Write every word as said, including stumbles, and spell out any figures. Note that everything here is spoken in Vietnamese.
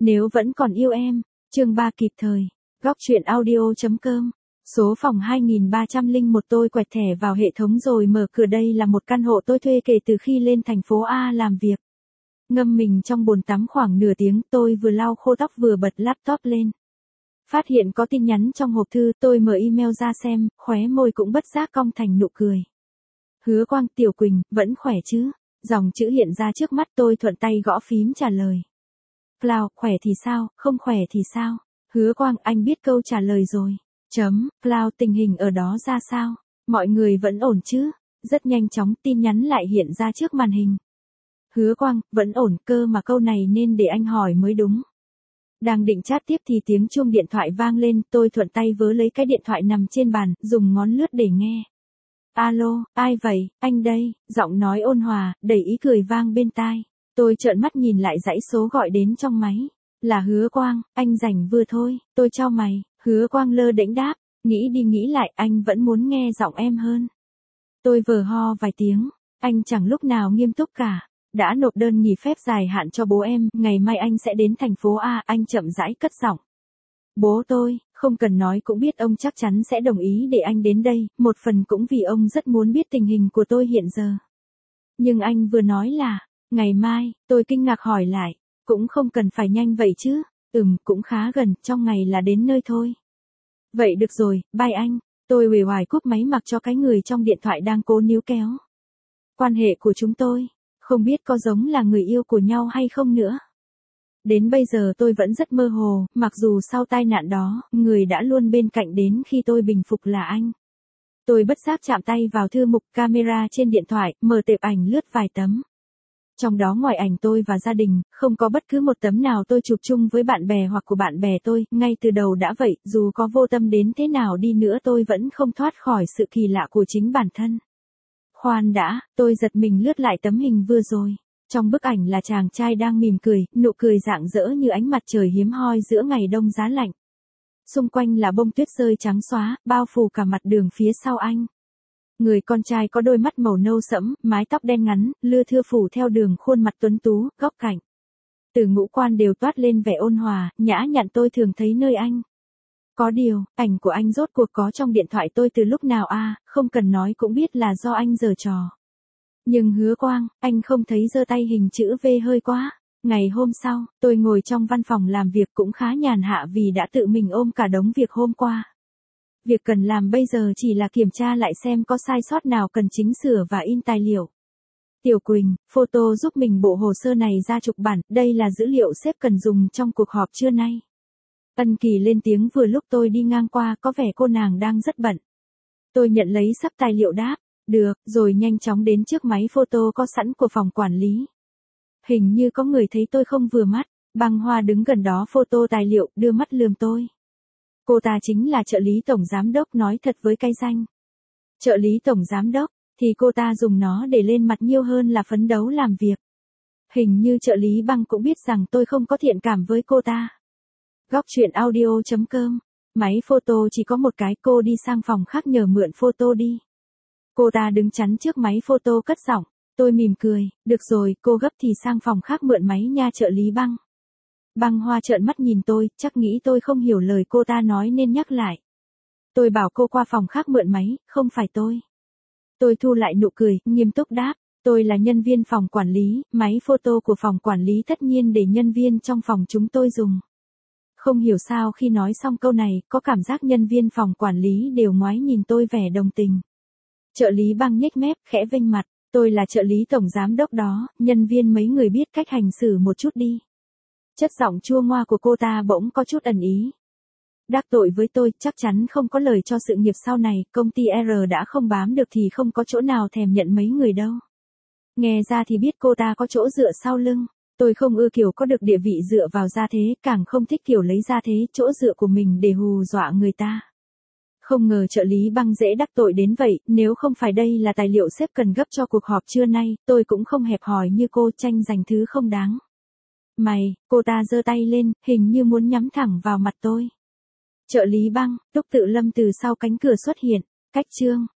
Nếu vẫn còn yêu em, chương ba kịp thời. Góc truyện audio chấm com. Số phòng hai nghìn ba trăm lẻ một tôi quẹt thẻ vào hệ thống rồi mở cửa. Đây là một căn hộ tôi thuê kể từ khi lên thành phố A làm việc. Ngâm mình trong bồn tắm khoảng nửa tiếng, tôi vừa lau khô tóc vừa bật laptop lên. Phát hiện có tin nhắn trong hộp thư, tôi mở email ra xem, khóe môi cũng bất giác cong thành nụ cười. Hứa Quang, Tiểu Quỳnh, vẫn khỏe chứ? Dòng chữ hiện ra trước mắt tôi, thuận tay gõ phím trả lời. Cloud, khỏe thì sao, không khỏe thì sao? Hứa Quang, anh biết câu trả lời rồi. Chấm, Cloud, tình hình ở đó ra sao? Mọi người vẫn ổn chứ? Rất nhanh chóng tin nhắn lại hiện ra trước màn hình. Hứa Quang, vẫn ổn, cơ mà câu này nên để anh hỏi mới đúng. Đang định chat tiếp thì tiếng chuông điện thoại vang lên, tôi thuận tay vớ lấy cái điện thoại nằm trên bàn, dùng ngón lướt để nghe. Alo, ai vậy, anh đây, giọng nói ôn hòa, đầy ý cười vang bên tai. Tôi trợn mắt nhìn lại dãy số gọi đến trong máy. Là Hứa Quang, anh rảnh vừa thôi, tôi chau mày. Hứa Quang lơ đễnh đáp, nghĩ đi nghĩ lại, anh vẫn muốn nghe giọng em hơn. Tôi vờ ho vài tiếng, anh chẳng lúc nào nghiêm túc cả. Đã nộp đơn nghỉ phép dài hạn cho bố em, ngày mai anh sẽ đến thành phố A, anh chậm rãi cất giọng. Bố tôi, không cần nói cũng biết ông chắc chắn sẽ đồng ý để anh đến đây, một phần cũng vì ông rất muốn biết tình hình của tôi hiện giờ. Nhưng anh vừa nói là, ngày mai, tôi kinh ngạc hỏi lại, cũng không cần phải nhanh vậy chứ, ừm, cũng khá gần, trong ngày là đến nơi thôi. Vậy được rồi, bye anh, tôi uể oải cúp máy mặc cho cái người trong điện thoại đang cố níu kéo. Quan hệ của chúng tôi, không biết có giống là người yêu của nhau hay không nữa. Đến bây giờ tôi vẫn rất mơ hồ, mặc dù sau tai nạn đó, người đã luôn bên cạnh đến khi tôi bình phục là anh. Tôi bất giác chạm tay vào thư mục camera trên điện thoại, mở tệp ảnh lướt vài tấm. Trong đó ngoài ảnh tôi và gia đình, không có bất cứ một tấm nào tôi chụp chung với bạn bè hoặc của bạn bè tôi, ngay từ đầu đã vậy, dù có vô tâm đến thế nào đi nữa tôi vẫn không thoát khỏi sự kỳ lạ của chính bản thân. Khoan đã, tôi giật mình lướt lại tấm hình vừa rồi. Trong bức ảnh là chàng trai đang mỉm cười, nụ cười rạng rỡ như ánh mặt trời hiếm hoi giữa ngày đông giá lạnh. Xung quanh là bông tuyết rơi trắng xóa, bao phủ cả mặt đường phía sau anh. Người con trai có đôi mắt màu nâu sẫm, mái tóc đen ngắn, lưa thưa phủ theo đường khuôn mặt tuấn tú, góc cạnh. Từ ngũ quan đều toát lên vẻ ôn hòa, nhã nhặn tôi thường thấy nơi anh. Có điều, ảnh của anh rốt cuộc có trong điện thoại tôi từ lúc nào à, không cần nói cũng biết là do anh giở trò. Nhưng Hứa Quang, anh không thấy giơ tay hình chữ V hơi quá. Ngày hôm sau, tôi ngồi trong văn phòng làm việc cũng khá nhàn hạ vì đã tự mình ôm cả đống việc hôm qua. Việc cần làm bây giờ chỉ là kiểm tra lại xem có sai sót nào cần chỉnh sửa và in tài liệu. Tiểu Quỳnh, photo giúp mình bộ hồ sơ này ra chục bản, đây là dữ liệu sếp cần dùng trong cuộc họp trưa nay. Ân Kỳ lên tiếng vừa lúc tôi đi ngang qua, có vẻ cô nàng đang rất bận. Tôi nhận lấy sắp tài liệu đáp, được, rồi nhanh chóng đến trước máy photo có sẵn của phòng quản lý. Hình như có người thấy tôi không vừa mắt, Băng Hoa đứng gần đó photo tài liệu, đưa mắt lườm tôi. Cô ta chính là trợ lý tổng giám đốc, nói thật với cái danh. Trợ lý tổng giám đốc, thì cô ta dùng nó để lên mặt nhiều hơn là phấn đấu làm việc. Hình như trợ lý Băng cũng biết rằng tôi không có thiện cảm với cô ta. Góc truyện audio chấm com. Máy photo chỉ có một cái, cô đi sang phòng khác nhờ mượn photo đi. Cô ta đứng chắn trước máy photo cất giọng. Tôi mỉm cười, được rồi, cô gấp thì sang phòng khác mượn máy nha trợ lý Băng. Băng Hoa trợn mắt nhìn tôi, chắc nghĩ tôi không hiểu lời cô ta nói nên nhắc lại. Tôi bảo cô qua phòng khác mượn máy, không phải tôi. Tôi thu lại nụ cười, nghiêm túc đáp, tôi là nhân viên phòng quản lý, máy photo của phòng quản lý tất nhiên để nhân viên trong phòng chúng tôi dùng. Không hiểu sao khi nói xong câu này, có cảm giác nhân viên phòng quản lý đều ngoái nhìn tôi vẻ đồng tình. Trợ lý Băng nhếch mép, khẽ vênh mặt, tôi là trợ lý tổng giám đốc đó, nhân viên mấy người biết cách hành xử một chút đi. Chất giọng chua ngoa của cô ta bỗng có chút ẩn ý. Đắc tội với tôi, chắc chắn không có lời cho sự nghiệp sau này, công ty R đã không bám được thì không có chỗ nào thèm nhận mấy người đâu. Nghe ra thì biết cô ta có chỗ dựa sau lưng. Tôi không ưa kiểu có được địa vị dựa vào gia thế, càng không thích kiểu lấy gia thế, chỗ dựa của mình để hù dọa người ta. Không ngờ trợ lý Băng dễ đắc tội đến vậy, nếu không phải đây là tài liệu sếp cần gấp cho cuộc họp trưa nay, tôi cũng không hẹp hòi như cô tranh giành thứ không đáng. Mày, cô ta giơ tay lên, hình như muốn nhắm thẳng vào mặt tôi. Trợ lý Băng, Túc Tự Lâm từ sau cánh cửa xuất hiện, cách chương.